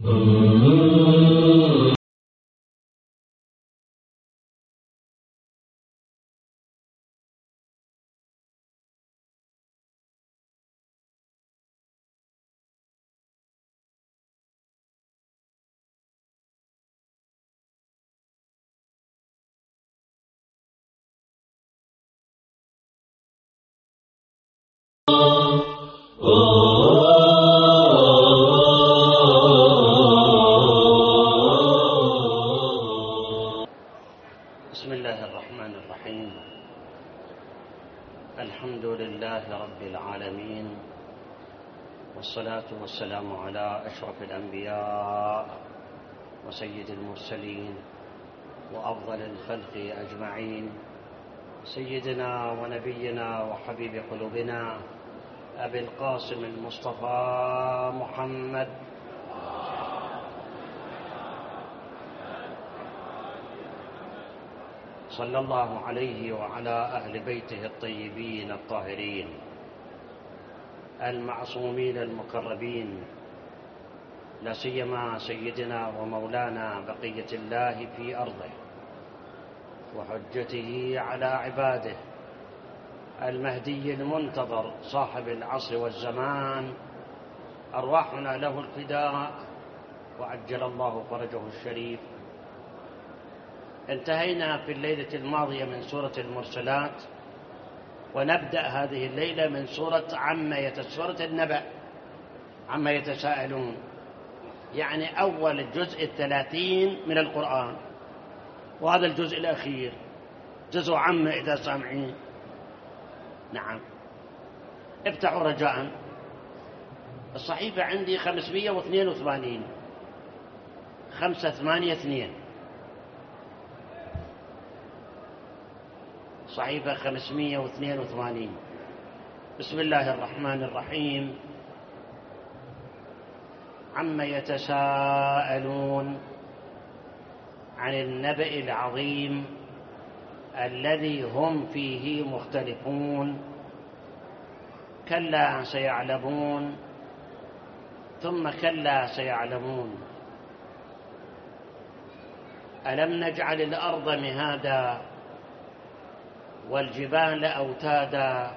بسم الله الرحمن الرحيم. الحمد لله رب العالمين، والصلاة والسلام على أشرف الأنبياء وسيد المرسلين وأفضل الخلق أجمعين، سيدنا ونبينا وحبيب قلوبنا أبي القاسم المصطفى محمد صلى الله عليه وعلى أهل بيته الطيبين الطاهرين المعصومين المقربين، لا سيما سيدنا ومولانا بقية الله في أرضه وحجته على عباده المهدي المنتظر صاحب العصر والزمان، أرواحنا له الفداء وعجل الله فرجه الشريف. انتهينا في الليلة الماضية من سورة المرسلات، ونبدأ هذه الليلة من سورة سورة النبأ، عما يتساءلون، يعني أول الجزء 30 من القرآن، وهذا الجزء الأخير جزء عما إذا سامعين. نعم، افتحوا رجاء. الصحيفة عندي 582 582 صحيفة 582. بسم الله الرحمن الرحيم. عما يتساءلون عن النبأ العظيم الذي هم فيه مختلفون، كلا سيعلمون ثم كلا سيعلمون. ألم نجعل الأرض مهادا والجبال أوتادا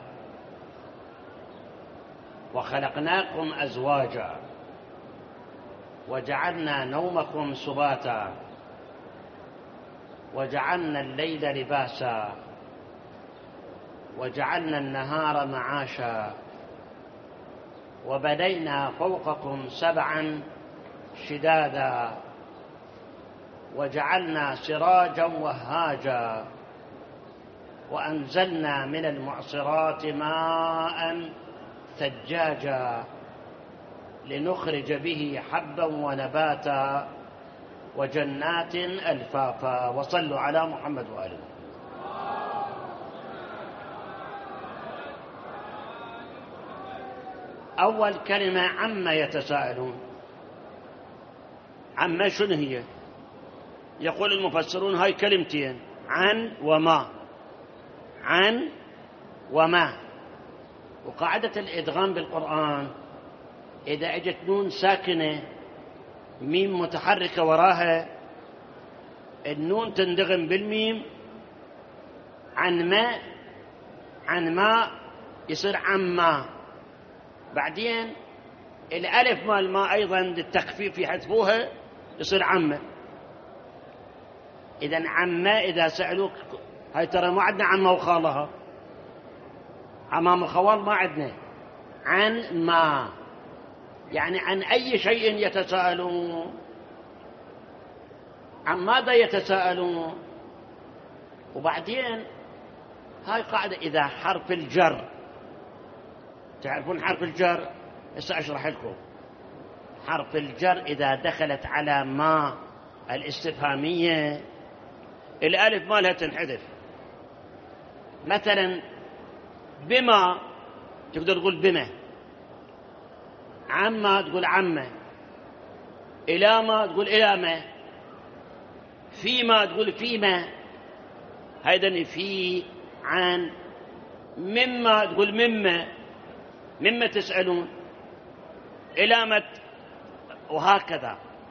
وخلقناكم أزواجا وجعلنا نومكم سباتا وجعلنا الليل لباسا وجعلنا النهار معاشا وبنينا فوقكم سبعا شدادا وجعلنا سراجا وهاجا وأنزلنا من المعصرات ماء ثجاجا لنخرج به حبا ونباتا وجنات ألفافا. وصلوا على محمد وآله. أول كلمة عما يتساءلون. عما شنو هي؟ يقول المفسرون هاي كلمتين، عن وما. عن وما. وقاعدة الإدغام بالقرآن إذا أجت نون ساكنة ميم متحركة وراها، النون تندغم بالميم. عن ما يصير عما. بعدين الألف مال ما أيضا للتخفيف يحذفوها يصير عما. إذن عما إذا سألوك، هاي ترى ما عندنا عما وخالها، عمام وخوال ما عندنا. عن ما يعني عن أي شيء يتساءلون، عن ماذا يتساءلون. وبعدين هاي قاعدة إذا حرف الجر، تعرفون حرف الجر، هسه أشرح لكم. حرف الجر إذا دخلت على ما الاستفهامية الألف مالها تنحذف. مثلا بما تقدر تقول بما، عما تقول عما، إلى ما تقول إلى ما، فيما تقول فيما. هيدا في عن. مما تقول مما تسألون، إلى ما وهكذا.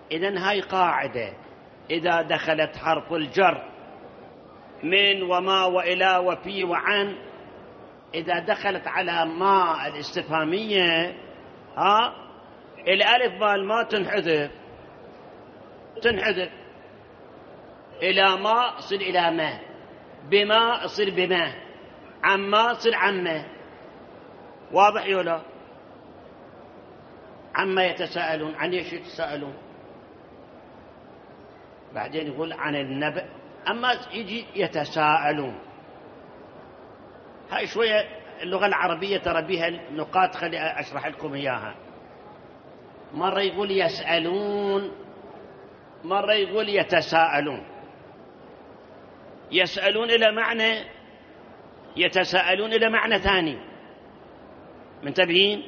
إذن هاي قاعدة، إذا دخلت حرف الجر من وما وإلى وفي وعن، إذا دخلت على ما الاستفهامية الألف ما تنحذف، إلى ما صل إلى ما، بما صل بما، عما صل عما. واضح ولا؟ عما يتساءلون، عن ايش يتساءلون؟ بعدين يقول عن النبأ، أما يجي يتساءلون. هاي شوية اللغة العربية ترى بها نقاط، خلي أشرح لكم إياها. مرة يقول يسألون، مرة يقول يتساءلون. يسألون إلى معنى، يتساءلون إلى معنى ثاني. منتبهين؟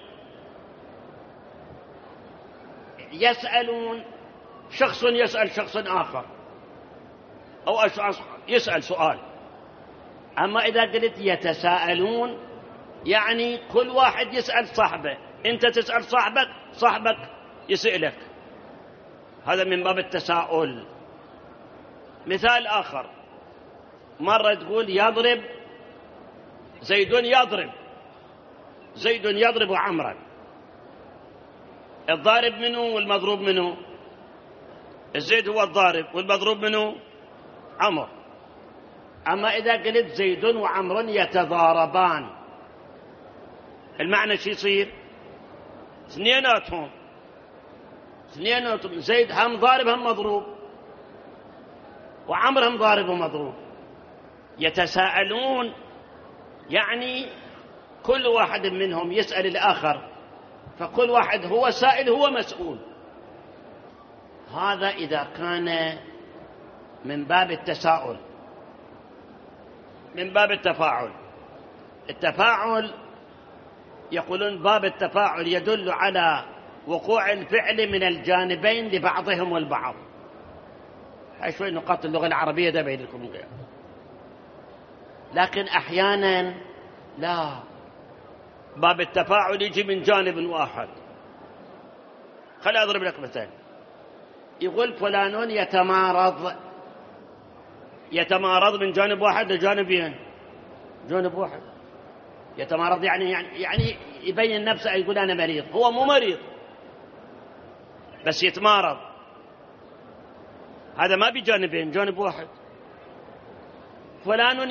يسألون شخص يسأل شخص آخر، أو أشخاص يسأل سؤال. أما إذا قلت يتساءلون يعني كل واحد يسأل صاحبه، أنت تسأل صاحبك، صاحبك يسألك. هذا من باب التساؤل. مثال آخر، مرة تقول يضرب زيد، زيد يضرب عمرا. الضارب منه والمضروب منه؟ الزيد هو الضارب، والمضروب منه عمر. أما إذا قلت زيد وعمر يتضاربان، المعنى شو يصير؟ اثنيناتهم زيد هم ضارب هم مضروب، وعمر هم ضارب ومضروب. يتساءلون يعني كل واحد منهم يسأل الآخر، فكل واحد هو سائل هو مسؤول. هذا إذا كان من باب التساؤل. من باب التفاعل، التفاعل يقولون باب التفاعل يدل على وقوع الفعل من الجانبين لبعضهم والبعض. هاي شوي نقاط اللغة العربية ده بين لكم غير. لكن أحيانا لا، باب التفاعل يجي من جانب واحد. خلي أضرب لك مثال. يقول فلان يتمارض من جانب واحد لجانبين، جانب واحد. يتمارض يعني يبين نفسه، يقول أنا مريض، هو مو مريض بس يتمارض. هذا ما بجانبين، جانب واحد. فلان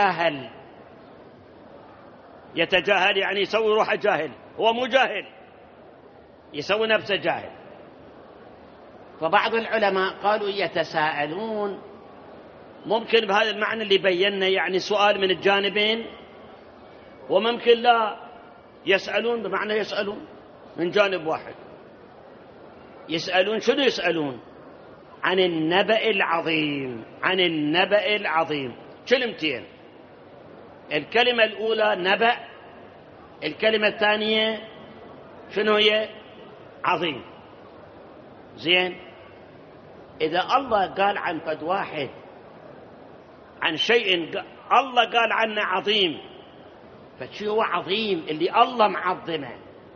يتجاهل يعني يسوي روحه جاهل، هو مو جاهل، يسوي نفسه جاهل. فبعض العلماء قالوا يتساءلون ممكن بهذا المعنى اللي بينا، يعني سؤال من الجانبين، وممكن لا، يسألون بمعنى يسألون من جانب واحد. يسألون شنو يسألون؟ عن النبأ العظيم. عن النبأ العظيم كلمتين، الكلمة الأولى نبأ، الكلمة الثانية شنو هي؟ عظيم. زين، إذا الله قال عن فد واحد عن شيء الله قال عنه عظيم، فشو هو عظيم؟ اللي الله معظمه،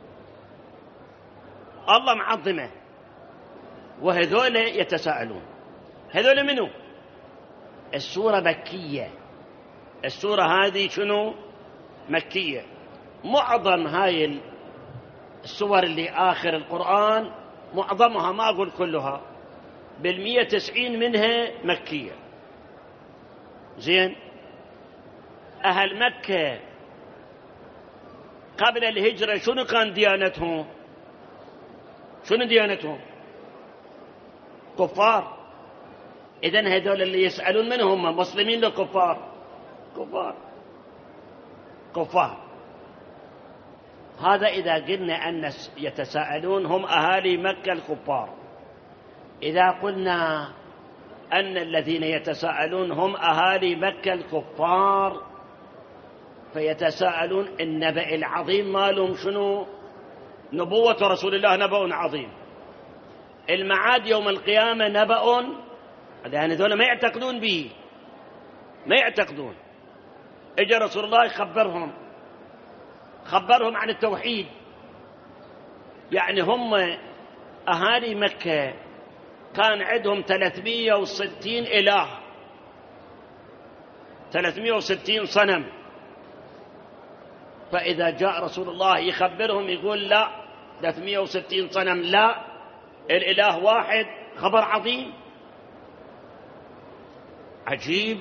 الله معظمه. وهذول يتساءلون. هذول منو؟ السورة مكية. السورة هذه شنو؟ مكية. معظم هاي السور اللي آخر القرآن، معظمها ما أقول كلها، 190 منها مكية. زين، أهل مكة قبل الهجرة شنو كان ديانتهم؟ شنو ديانتهم؟ كفار. إذن هذول اللي يسألون من هم؟ مسلمين لو كفار؟ كفار. هذا إذا قلنا أن يتساءلون هم أهالي مكة الكفار. إذا قلنا أن الذين يتساءلون هم أهالي مكة الكفار، فيتساءلون النبأ العظيم مالهم شنو؟ نبوة رسول الله نبأ عظيم. المعاد يوم القيامة نبأ، لأن هذول ما يعتقدون به، ما يعتقدون. اجى رسول الله خبرهم عن التوحيد. يعني هم أهالي مكة كان عندهم 360 إله، 360 صنم. فإذا جاء رسول الله يخبرهم يقول لا 360 صنم، لا الإله واحد. خبر عظيم عجيب.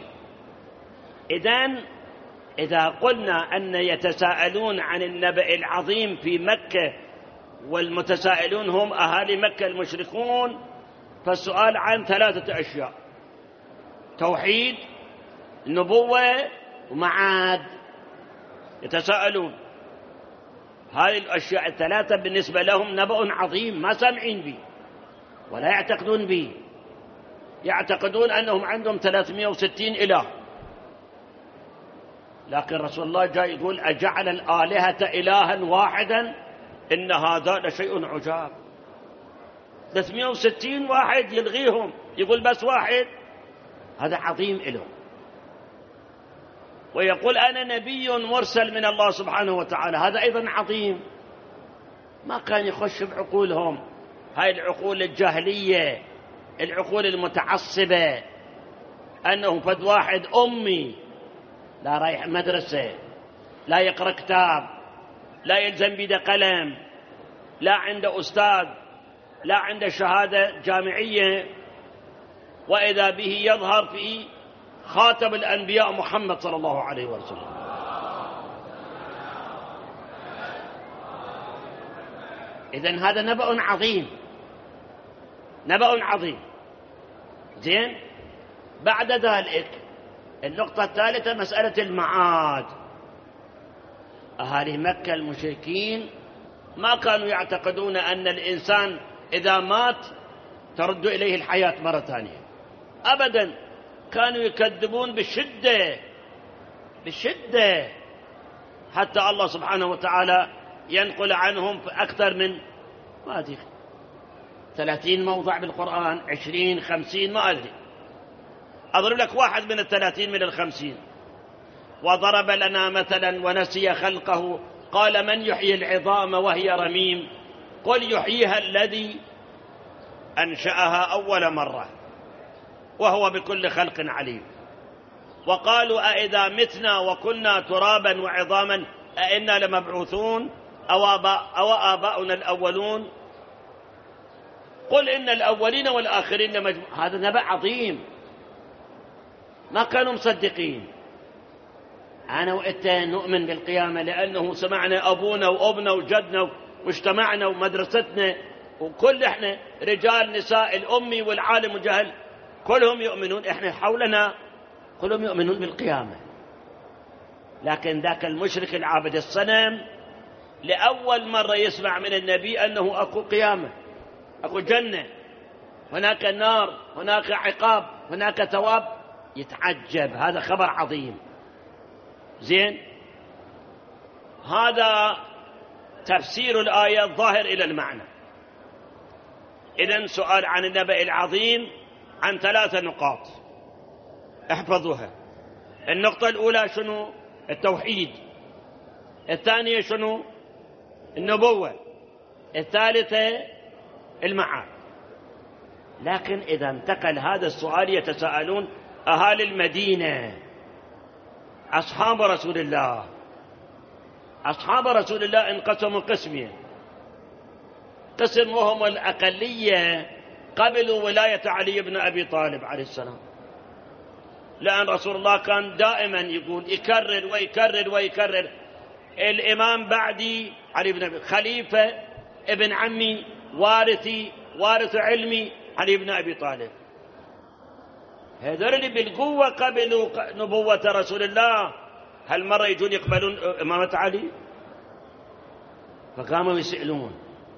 إذا قلنا أن يتساءلون عن النبأ العظيم في مكة والمتسائلون هم أهالي مكة المشركون، فالسؤال عن 3 أشياء: توحيد، نبوة، ومعاد. يتساءلون هذه الأشياء ال3 بالنسبة لهم نبأ عظيم ما سامعين به ولا يعتقدون به. يعتقدون أنهم عندهم 360 إله، لكن رسول الله جاء يقول أجعل الآلهة إلها واحدا إن هذا لشيء عجاب. 360 واحد يلغيهم يقول بس واحد، هذا عظيم لهم. ويقول أنا نبي مرسل من الله سبحانه وتعالى، هذا أيضا عظيم. ما كان يخش بعقولهم هاي العقول الجاهلية، العقول المتعصبة، أنه فد واحد أمي لا رايح مدرسة، لا يقرأ كتاب، لا يلزم بيده قلم، لا عنده أستاذ، لا عنده شهادة جامعية، وإذا به يظهر في خاتم الأنبياء محمد صلى الله عليه وسلم. إذن هذا نبأ عظيم، نبأ عظيم. زين، بعد ذلك النقطة الثالثة مسألة المعاد. أهالي مكة المشركين ما كانوا يعتقدون أن الإنسان إذا مات ترد إليه الحياة مرة ثانية، أبدا. كانوا يكذبون بشدة حتى الله سبحانه وتعالى ينقل عنهم في أكثر من 30 موضع بالقرآن، 20 50 ما أدري. أضرب لك واحد من 30 من 50. وضرب لنا مثلا ونسي خلقه قال من يحيي العظام وهي رميم قل يحييها الذي أنشأها أول مرة وهو بكل خلق عليم. وقالوا أئذا متنا وكنا ترابا وعظاما أئنا لمبعوثون أو آباؤنا الأولون قل إن الأولين والآخرين لمجموع. هذا نبأ عظيم، ما كانوا مصدقين. أنا وإنت نؤمن بالقيامة لأنه سمعنا أبونا وأبنا وجدنا واجتمعنا ومدرستنا وكل إحنا رجال نساء الأمي والعالم والجهل كلهم يؤمنون، إحنا حولنا كلهم يؤمنون بالقيامة. لكن ذاك المشرك العابد الصنم لأول مرة يسمع من النبي أنه أكو قيامة، أكو جنة، هناك نار، هناك عقاب، هناك ثواب، يتعجب. هذا خبر عظيم. زين، هذا تفسير الآية الظاهر إلى المعنى. إذن سؤال عن النبأ العظيم عن 3 نقاط احفظوها. النقطة الأولى شنو؟ التوحيد. الثانية شنو؟ النبوة. الثالثة المعاد. لكن إذا انتقل هذا السؤال يتساءلون أهالي المدينة، أصحاب رسول الله. أصحاب رسول الله انقسموا قسمين: قسم وهم الأقلية قبلوا ولاية علي بن أبي طالب عليه السلام، لأن رسول الله كان دائما يقول يكرر ويكرر ويكرر الإمام بعدي علي بن أبي، خليفة ابن عمي وارثي وارث علمي علي بن أبي طالب. هذول اللي بالقوة قبلوا نبوة رسول الله هالمرة يجون يقبلون إمامة علي؟ فقاموا يسألون.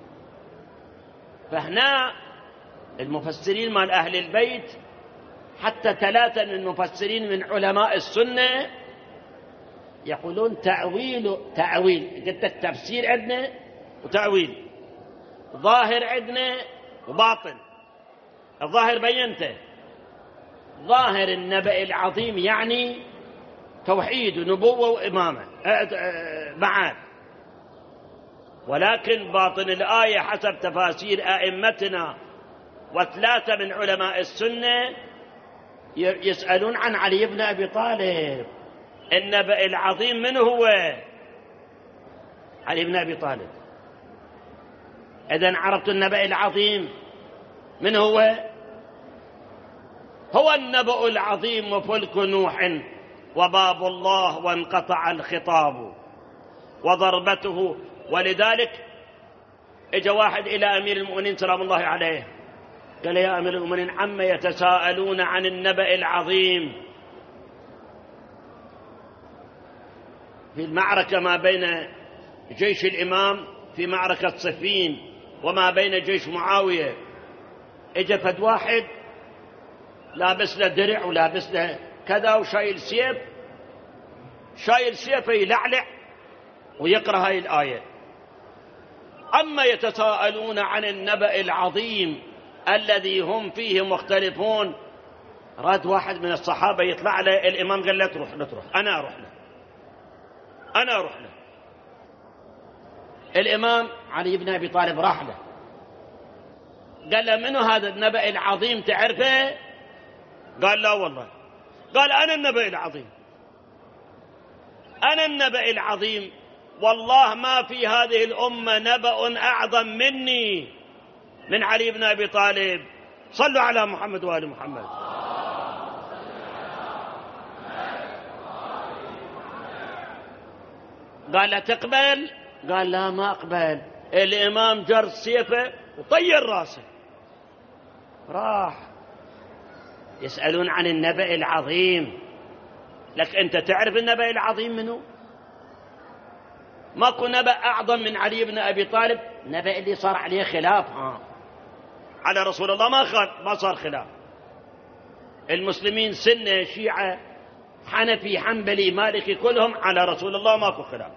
فهنا المفسرين مال أهل البيت حتى 3 من المفسرين من علماء السنة يقولون تأويل. قلت التفسير عندنا وتأويل، ظاهر عندنا وباطن. الظاهر بينته، ظاهر النبأ العظيم يعني توحيد ونبوة وإمامة معاد، ولكن باطن الآية حسب تفاسير أئمتنا وثلاثة من علماء السنة يسألون عن علي بن أبي طالب. النبأ العظيم من هو؟ علي بن أبي طالب. إذن عرفت النبأ العظيم من هو؟ هو النبأ العظيم وفلك نوح وباب الله وانقطع الخطاب وضربته. ولذلك اجى واحد إلى أمير المؤمنين سلام الله عليه قال: يا أمير المؤمنين، عما يتساءلون عن النبأ العظيم في المعركة ما بين جيش الإمام في معركة صفين وما بين جيش معاوية. اجى فد واحد لابس له درع ولابس له كذا وشايل سيف، شايل سيفه يلعلع ويقرأ هاي الآية: عما يتساءلون عن النبأ العظيم الذي هم فيه مختلفون. راد واحد من الصحابة يطلع له الإمام قال له: تروح لا تروح، أنا أروح له. الإمام علي بن أبي طالب راح له قال له: منو هذا النبأ العظيم تعرفه؟ قال: لا والله. قال: أنا النبأ العظيم، والله ما في هذه الأمة نبأ أعظم مني من علي بن أبي طالب. صلوا على محمد وآل محمد. قال: لا تقبل؟ قال: لا ما أقبل. الإمام جر سيفه وطير راسه. راح يسألون عن النبأ العظيم. لك أنت تعرف النبأ العظيم منه؟ ماكو نبأ أعظم من علي بن أبي طالب. نبأ اللي صار عليه خلاف على رسول الله ما صار خلاف. المسلمين سنة شيعة حنفي حنبلي مالكي كلهم على رسول الله ماكو خلاف.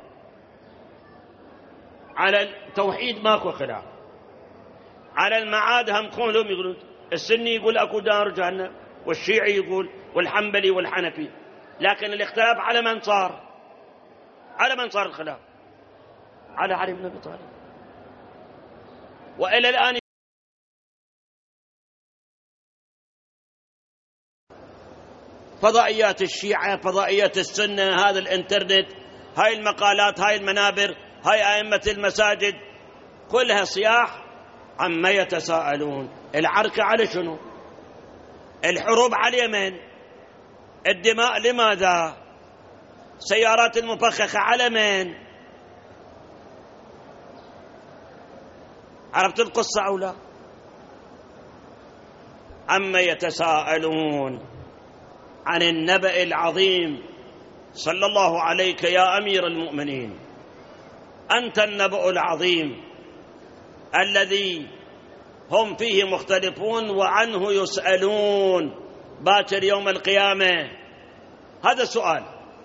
على التوحيد ماكو خلاف. على المعاد هم كلهم يقولون. السني يقول أكو دار جهنم، والشيعي يقول، والحنبلي والحنفي. لكن الاختلاف على من صار؟ على من صار الخلاف؟ على علي بن أبي طالب. وإلى الآن فضائيات الشيعة، فضائيات السنة، هذا الانترنت، هاي المقالات، هاي المنابر، هاي أئمة المساجد، كلها صياح عما يتساءلون. العركة على شنو؟ الحروب على اليمن، الدماء لماذا؟ سيارات المفخخة على من؟ عرفت القصة أو لا؟ عما يتساءلون عن النبأ العظيم. صلى الله عليك يا أمير المؤمنين، أنت النبأ العظيم الذي هم فيه مختلفون وعنه يسألون باكر يوم القيامة. هذا السؤال.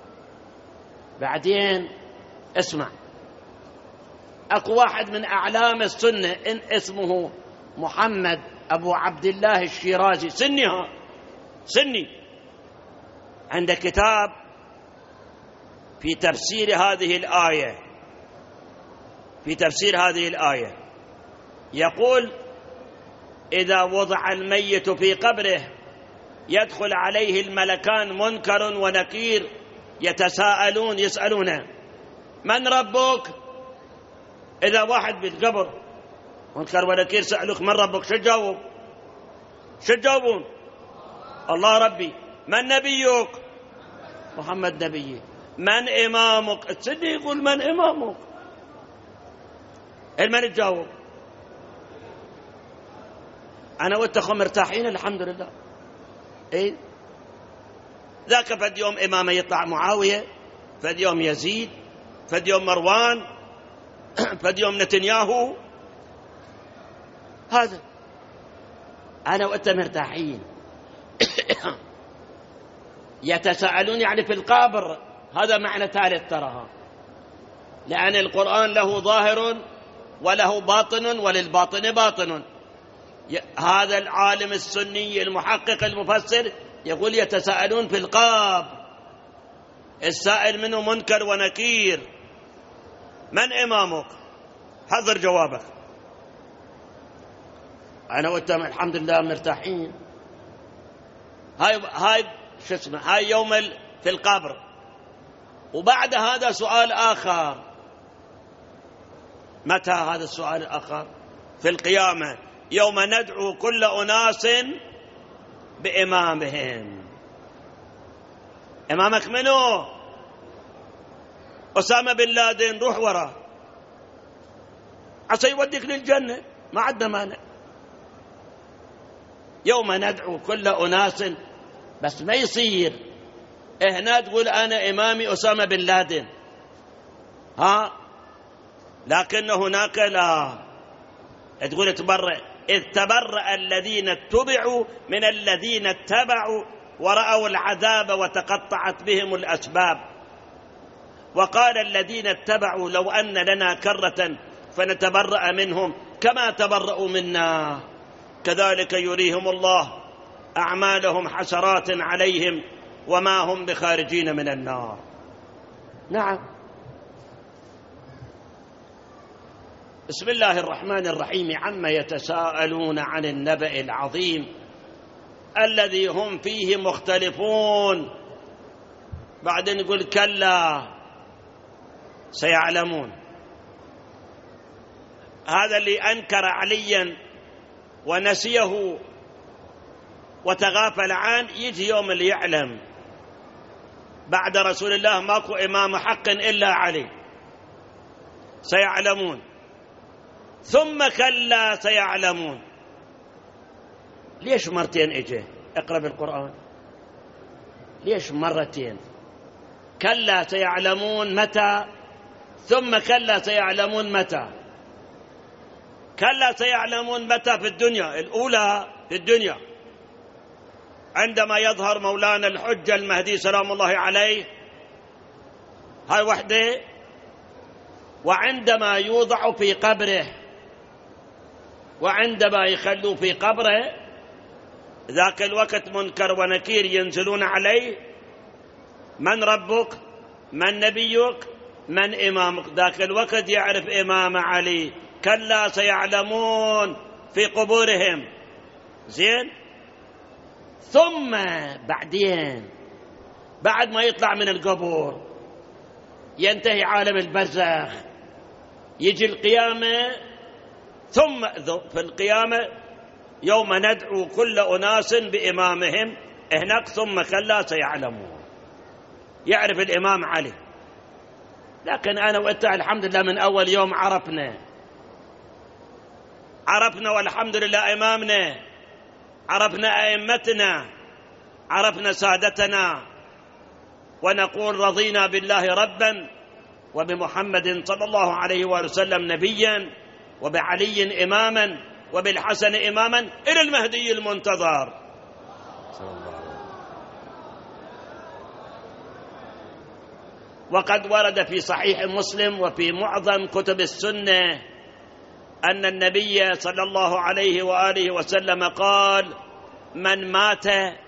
بعدين اسمع، أكو واحد من أعلام السنة إن اسمه محمد أبو عبد الله الشيرازي، سني، عنده كتاب في تفسير هذه الآية، يقول: إذا وضع الميت في قبره يدخل عليه الملكان منكر ونكير يسألونه: من ربك؟ إذا واحد بالقبر منكر ونكير سألوك من ربك، شو تجاوبون؟ الله ربي. من نبيك؟ محمد نبيي. من إمامك؟ السني يقول: من إمامك؟ من تجاوب؟ أنا وأنتم مرتاحين الحمد لله. إيه؟ ذاك فد يوم إمامه يطلع معاوية، فد يوم يزيد، فد يوم مروان، فد يوم نتنياهو. هذا أنا وأنتم مرتاحين. يتساءلون يعني في القبر. هذا معنى ثالث تراها، لأن القرآن له ظاهر وله باطن وللباطن باطن. هذا العالم السني المحقق المفسر يقول: يتساءلون في القبر، السائل منه منكر ونكير. من إمامك؟ حضر جوابك. أنا وأنت الحمد لله مرتاحين. هاي شو اسمه، هاي يوم في القبر. وبعد هذا سؤال آخر. متى هذا السؤال الآخر؟ في القيامة، يوم ندعو كل أناس بإمامهم. إمامك منو؟ أسامة بن لادن، روح وراه عسى يوديك للجنة، ما عندنا مانع. يوم ندعو كل أناس، بس ما يصير هنا تقول أنا إمامي أسامة بن لادن، لكن هناك لا، تقول تبرأ، إذ تبرأ الذين اتبعوا من الذين اتبعوا ورأوا العذاب وتقطعت بهم الأسباب. وقال الذين اتبعوا لو أن لنا كرة فنتبرأ منهم كما تبرأوا منا كذلك يريهم الله أعمالهم حسرات عليهم وما هم بخارجين من النار. نعم. بسم الله الرحمن الرحيم. عما يتساءلون عن النبأ العظيم الذي هم فيه مختلفون. بعدين يقول كلا سيعلمون. هذا اللي أنكر عليا ونسيه وتغافل عنه، يجي يوم اللي يعلم بعد رسول الله ماكو إمام حق إلا علي. سيعلمون ثم كلا سيعلمون. ليش مرتين اجي؟ اقرأ بالقرآن. ليش مرتين؟ كلا سيعلمون متى، ثم كلا سيعلمون متى. كلا سيعلمون متى؟ في الدنيا الأولى، في الدنيا عندما يظهر مولانا الحجة المهدي سلام الله عليه، هاي وحده. وعندما يوضع في قبره، وعندما يخلوا في قبره ذاك الوقت منكر ونكير ينزلون عليه: من ربك؟ من نبيك؟ من إمامك؟ ذاك الوقت يعرف إمام علي. كلا سيعلمون في قبورهم. زين. ثم بعدين بعد ما يطلع من القبور ينتهي عالم البرزخ، يجي القيامة. ثم في القيامة يوم ندعو كل أناس بإمامهم هناك. ثم كلا سيعلمون، يعرف الإمام علي. لكن أنا وأنت الحمد لله من أول يوم عرفنا والحمد لله إمامنا، عرفنا أئمتنا، عرفنا سادتنا، ونقول رضينا بالله ربا وبمحمد صلى الله عليه وسلم نبيا وبعلي إماما وبالحسن إماما إلى المهدي المنتظر. وقد ورد في صحيح مسلم وفي معظم كتب السنة أن النبي صلى الله عليه وآله وسلم قال: من مات،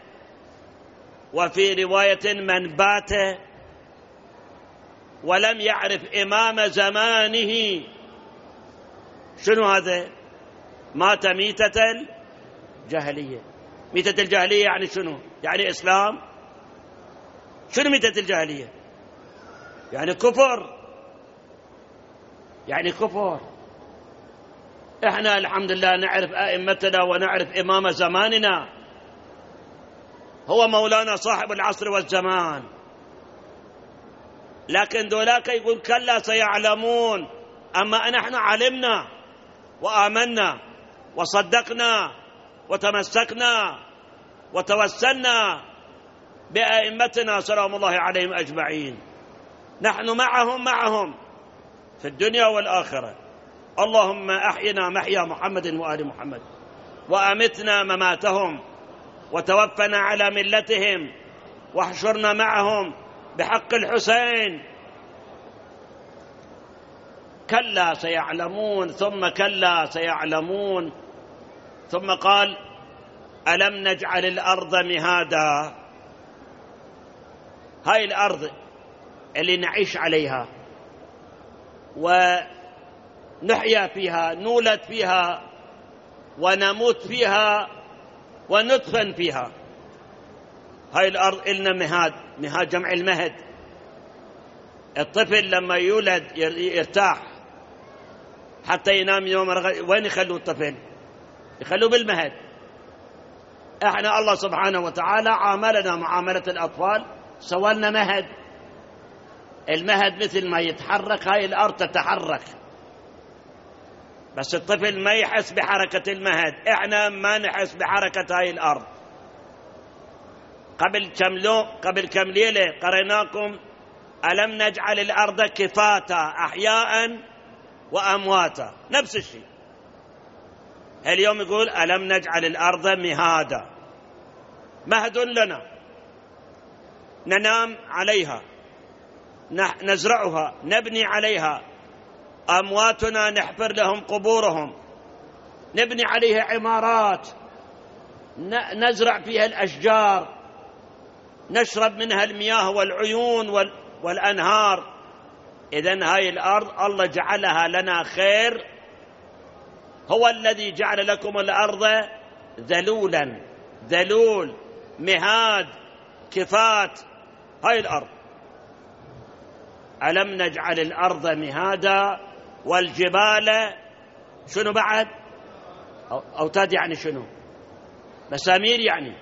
وفي رواية من بات، ولم يعرف إمام زمانه. شنو هذا؟ مات ميتة الجاهلية. ميتة الجاهلية يعني شنو؟ يعني إسلام؟ شنو ميتة الجاهلية؟ يعني كفر، يعني كفر. احنا الحمد لله نعرف أئمتنا ونعرف إمام زماننا، هو مولانا صاحب العصر والزمان. لكن دولاك يقول كلا سيعلمون. أما نحن علمنا وآمنا وصدقنا وتمسكنا وتوسلنا بأئمتنا سلام الله عليهم أجمعين. نحن معهم في الدنيا والآخرة. اللهم أحينا محيا محمد وآل محمد، وأمتنا مماتهم، وتوفنا على ملتهم، واحشرنا معهم بحق الحسين. كلا سيعلمون ثم كلا سيعلمون. ثم قال: ألم نجعل الأرض مهادا. هاي الأرض اللي نعيش عليها ونحيا فيها، نولد فيها، ونموت فيها وندفن فيها. هاي الأرض إلنا مهاد، مهاد جمع المهد. الطفل لما يولد يرتاح حتى ينام يوم وين يخلوا الطفل؟ يخلوه بالمهد. احنا الله سبحانه وتعالى عاملنا معاملة الأطفال، سوالنا مهد. المهد مثل ما يتحرك هاي الأرض تتحرك، بس الطفل ما يحس بحركة المهد، احنا ما نحس بحركة هاي الأرض. قبل كم ليلة قريناكم ألم نجعل الأرض كفاتا أحياء وأمواتا، نفس الشيء. اليوم يقول ألم نجعل الأرض مهادا، مهد لنا ننام عليها، نزرعها، نبني عليها. أمواتنا نحفر لهم قبورهم، نبني عليها عمارات، نزرع فيها الأشجار، نشرب منها المياه والعيون والأنهار. إذن هاي الأرض الله جعلها لنا خير. هو الذي جعل لكم الأرض ذلولا، ذلول، مهاد، كفات. هاي الأرض. ألم نجعل الأرض مهادا والجبال شنو بعد؟ أوتاد يعني شنو؟ مسامير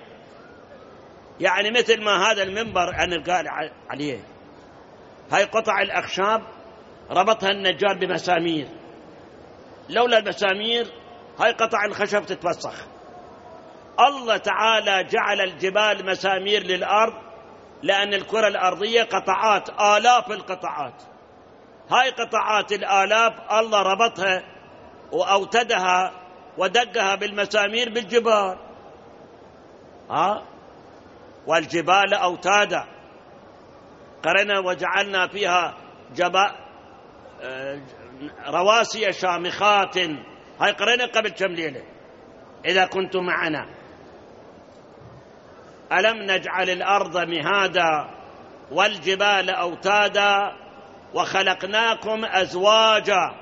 يعني مثل ما هذا المنبر أنا قال عليه، هاي قطع الأخشاب ربطها النجار بمسامير، لولا المسامير هاي قطع الخشب تتوسخ. الله تعالى جعل الجبال مسامير للأرض لأن الكرة الأرضية قطعات، آلاف القطعات. هاي قطعات الآلاف الله ربطها وأوتدها ودقها بالمسامير بالجبال. والجبال أوتادا قرنا وجعلنا فيها رواسي شامخات. هاي قرنا قبل كم ليلة إذا كنتم معنا. ألم نجعل الأرض مهادا والجبال أوتادا وخلقناكم أزواجا.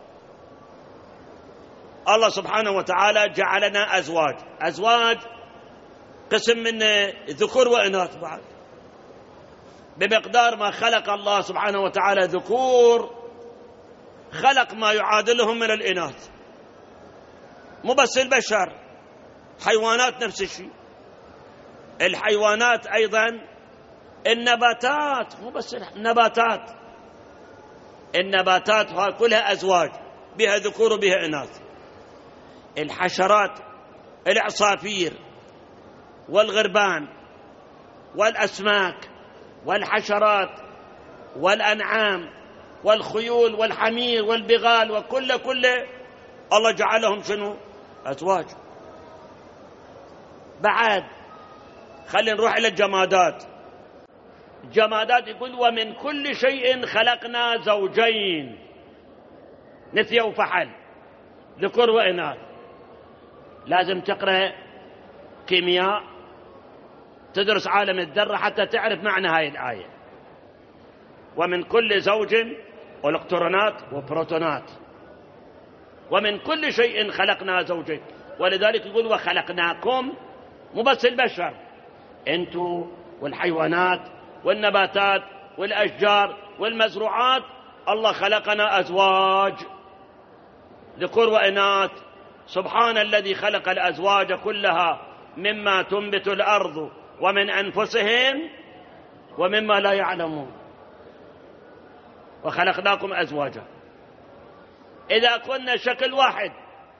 الله سبحانه وتعالى جعلنا أزواج قسم من ذكور وإناث بعد، بمقدار ما خلق الله سبحانه وتعالى ذكور خلق ما يعادلهم من الإناث. مو بس البشر، حيوانات نفس الشيء. الحيوانات أيضا، النباتات، مو بس النباتات كلها أزواج، بها ذكور وبها إناث. الحشرات، العصافير والغربان والأسماك والحشرات والأنعام والخيول والحمير والبغال وكل الله جعلهم شنو؟ أزواج. بعد خلينا نروح إلى الجمادات. الجمادات يقول ومن كل شيء خلقنا زوجين، نثي وفحل، ذكر وإناث. لازم تقرأ كيمياء، تدرس عالم الذرة حتى تعرف معنى هاي الآية. ومن كل زوج، والإلكترونات وبروتونات. ومن كل شيء خلقنا زوجين. ولذلك يقول وخلقناكم، مو بس البشر، انتو والحيوانات والنباتات والأشجار والمزروعات، الله خلقنا أزواج ذكور وإناث. سبحان الذي خلق الأزواج كلها مما تنبت الأرض ومن أنفسهم ومما لا يعلمون. وخلقناكم أزواجا. إذا كنا شكل واحد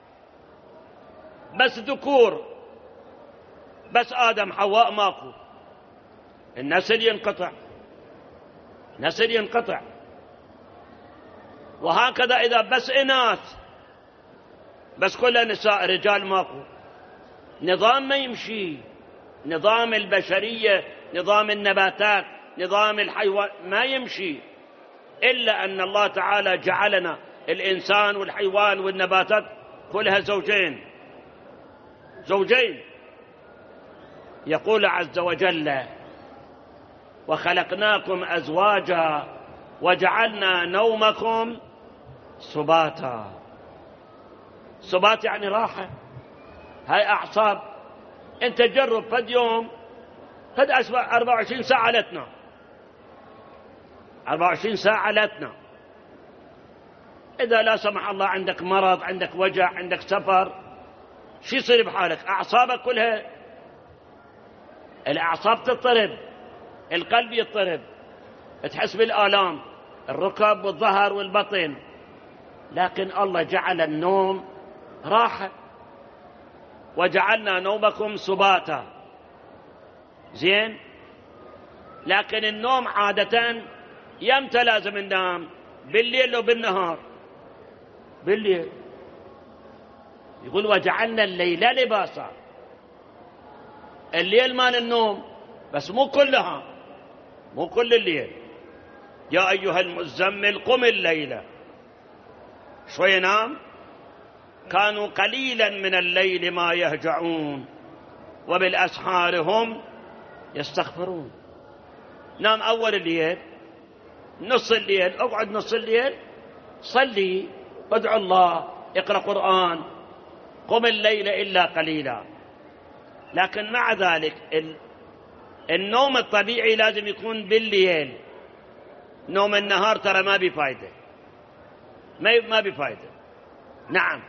بس ذكور، بس آدم حواء ماكو، النسل ينقطع. وهكذا إذا بس إناث، بس كلها نساء، رجال ماكو، نظام ما يمشي. نظام البشرية، نظام النباتات، نظام الحيوان ما يمشي إلا أن الله تعالى جعلنا الإنسان والحيوان والنباتات كلها زوجين. يقول عز وجل وخلقناكم أزواجا وجعلنا نومكم سباتا. سبات يعني راحة، هاي أعصاب. أنت جرب فد يوم فد أسبوع 24 ساعة لا تنام، 24 ساعة لا تنام. إذا لا سمح الله عندك مرض، عندك وجع، عندك سفر، شو يصير بحالك؟ أعصابك كلها، الأعصاب تضطرب، القلب يضطرب، تحس بالآلام، الركب والظهر والبطن. لكن الله جعل النوم راحة، وجعلنا نومكم سباتا. زين، لكن النوم عادة يمتى لازم ننام؟ بالليل وبالنهار. بالليل يقول وجعلنا الليل لباسا، الليل مال النوم، بس مو كلها، مو كل الليل. يا أيها المزمل قم الليل، شوي نام. كانوا قليلا من الليل ما يهجعون وبالأسحار هم يستغفرون. نام أول الليل، نص الليل اقعد، نص الليل صلي، ادعو الله، اقرأ قرآن، قم الليل إلا قليلا. لكن مع ذلك النوم الطبيعي لازم يكون بالليل. نوم النهار ترى ما بفايدة، ما بفايدة. نعم،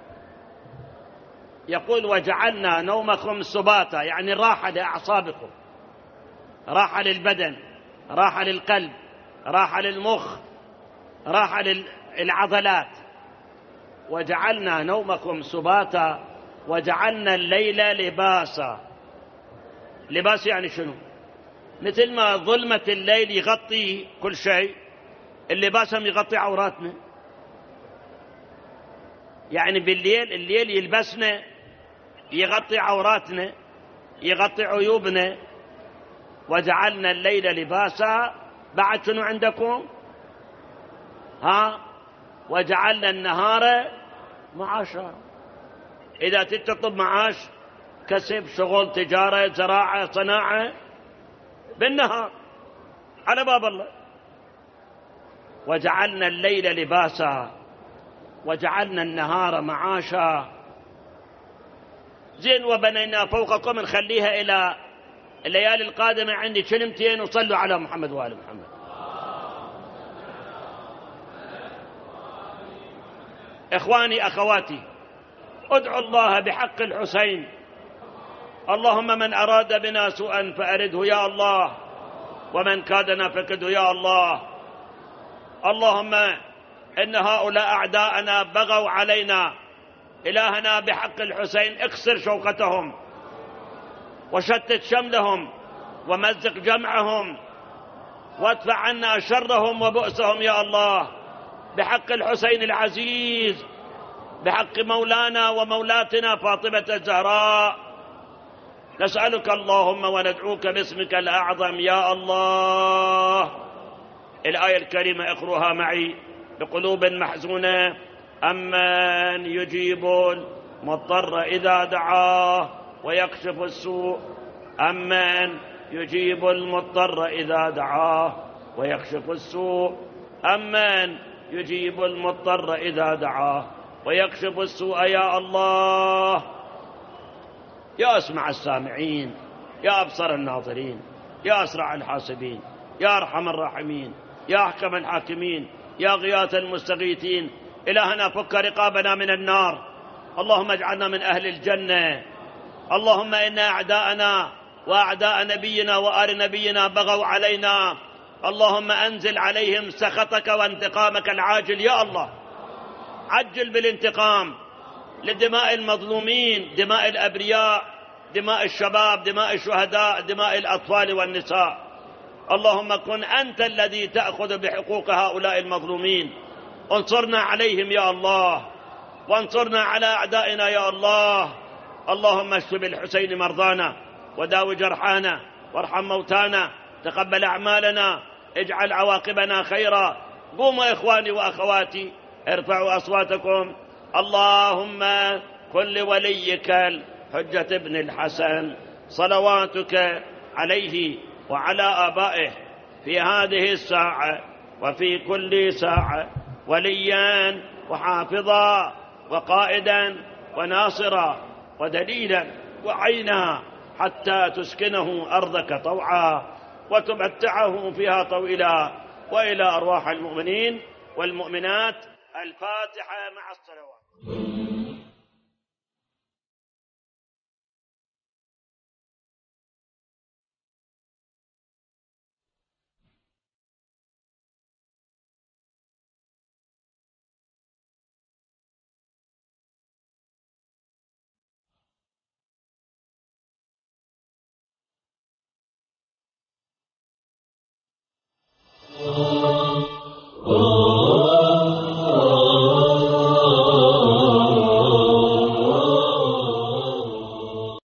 يقول وجعلنا نومكم سباتا، يعني راحة لأعصابكم، راحة للبدن، راحة للقلب، راحة للمخ، راحة للعضلات. وجعلنا نومكم سباتا وجعلنا الليل لباسا. لباس يعني شنو؟ مثل ما ظلمة الليل يغطي كل شيء، اللباس هم يغطي عوراتنا. يعني بالليل الليل يلبسنا، يغطي عوراتنا، يغطي عيوبنا. وجعلنا الليل لباسا. بعد شنو عندكم؟ وجعلنا النهار معاشا. إذا تطلب معاش، كسب، شغل، تجارة، زراعة، صناعة، بالنهار على باب الله. وجعلنا الليل لباسا وجعلنا النهار معاشا. زين، وبنينا فوقكم، نخليها إلى الليالي القادمة. عندي كلمتين، وصلوا على محمد وآل محمد. إخواني أخواتي، ادعوا الله بحق الحسين. اللهم من أراد بنا سوءا فأرده يا الله، ومن كادنا فكده يا الله. اللهم إن هؤلاء أعداءنا بغوا علينا، إلهنا بحق الحسين اكسر شوكتهم وشتت شملهم ومزق جمعهم وادفع عنا شرهم وبؤسهم يا الله، بحق الحسين العزيز، بحق مولانا ومولاتنا فاطمة الزهراء. نسألك اللهم وندعوك باسمك الأعظم يا الله. الآية الكريمة اقرؤها معي بقلوب محزونة. أمن يجيب المضطر إذا دعاه ويكشف السوء. أمن يجيب المضطر إذا دعاه ويكشف السوء. أمن يجيب المضطر إذا دعاه ويكشف السوء يا الله. يا أسمع السامعين، يا أبصر الناظرين، يا أسرع الحاسبين، يا أرحم الراحمين، يا أحكم الحاكمين، يا غياث المستغيثين. إلهنا فك رقابنا من النار، اللهم اجعلنا من أهل الجنة. اللهم إن أعداءنا وأعداء نبينا وآل نبينا بغوا علينا، اللهم أنزل عليهم سخطك وانتقامك العاجل يا الله. عجل بالانتقام لدماء المظلومين، دماء الأبرياء، دماء الشباب، دماء الشهداء، دماء الأطفال والنساء. اللهم كن أنت الذي تأخذ بحقوق هؤلاء المظلومين. انصرنا عليهم يا الله، وانصرنا على أعدائنا يا الله. اللهم اشف بالحسين مرضانا، وداو جرحانا، وارحم موتانا، تقبل أعمالنا، اجعل عواقبنا خيرا. قوموا إخواني وأخواتي، ارفعوا أصواتكم. اللهم كن لوليك الحجة ابن الحسن صلواتك عليه وعلى آبائه في هذه الساعة وفي كل ساعة وليا وحافظا وقائدا وناصرا ودليلا وعينا حتى تسكنه أرضك طوعا وتمتعه فيها طويلا. وإلى أرواح المؤمنين والمؤمنات الفاتحة مع الصلوات.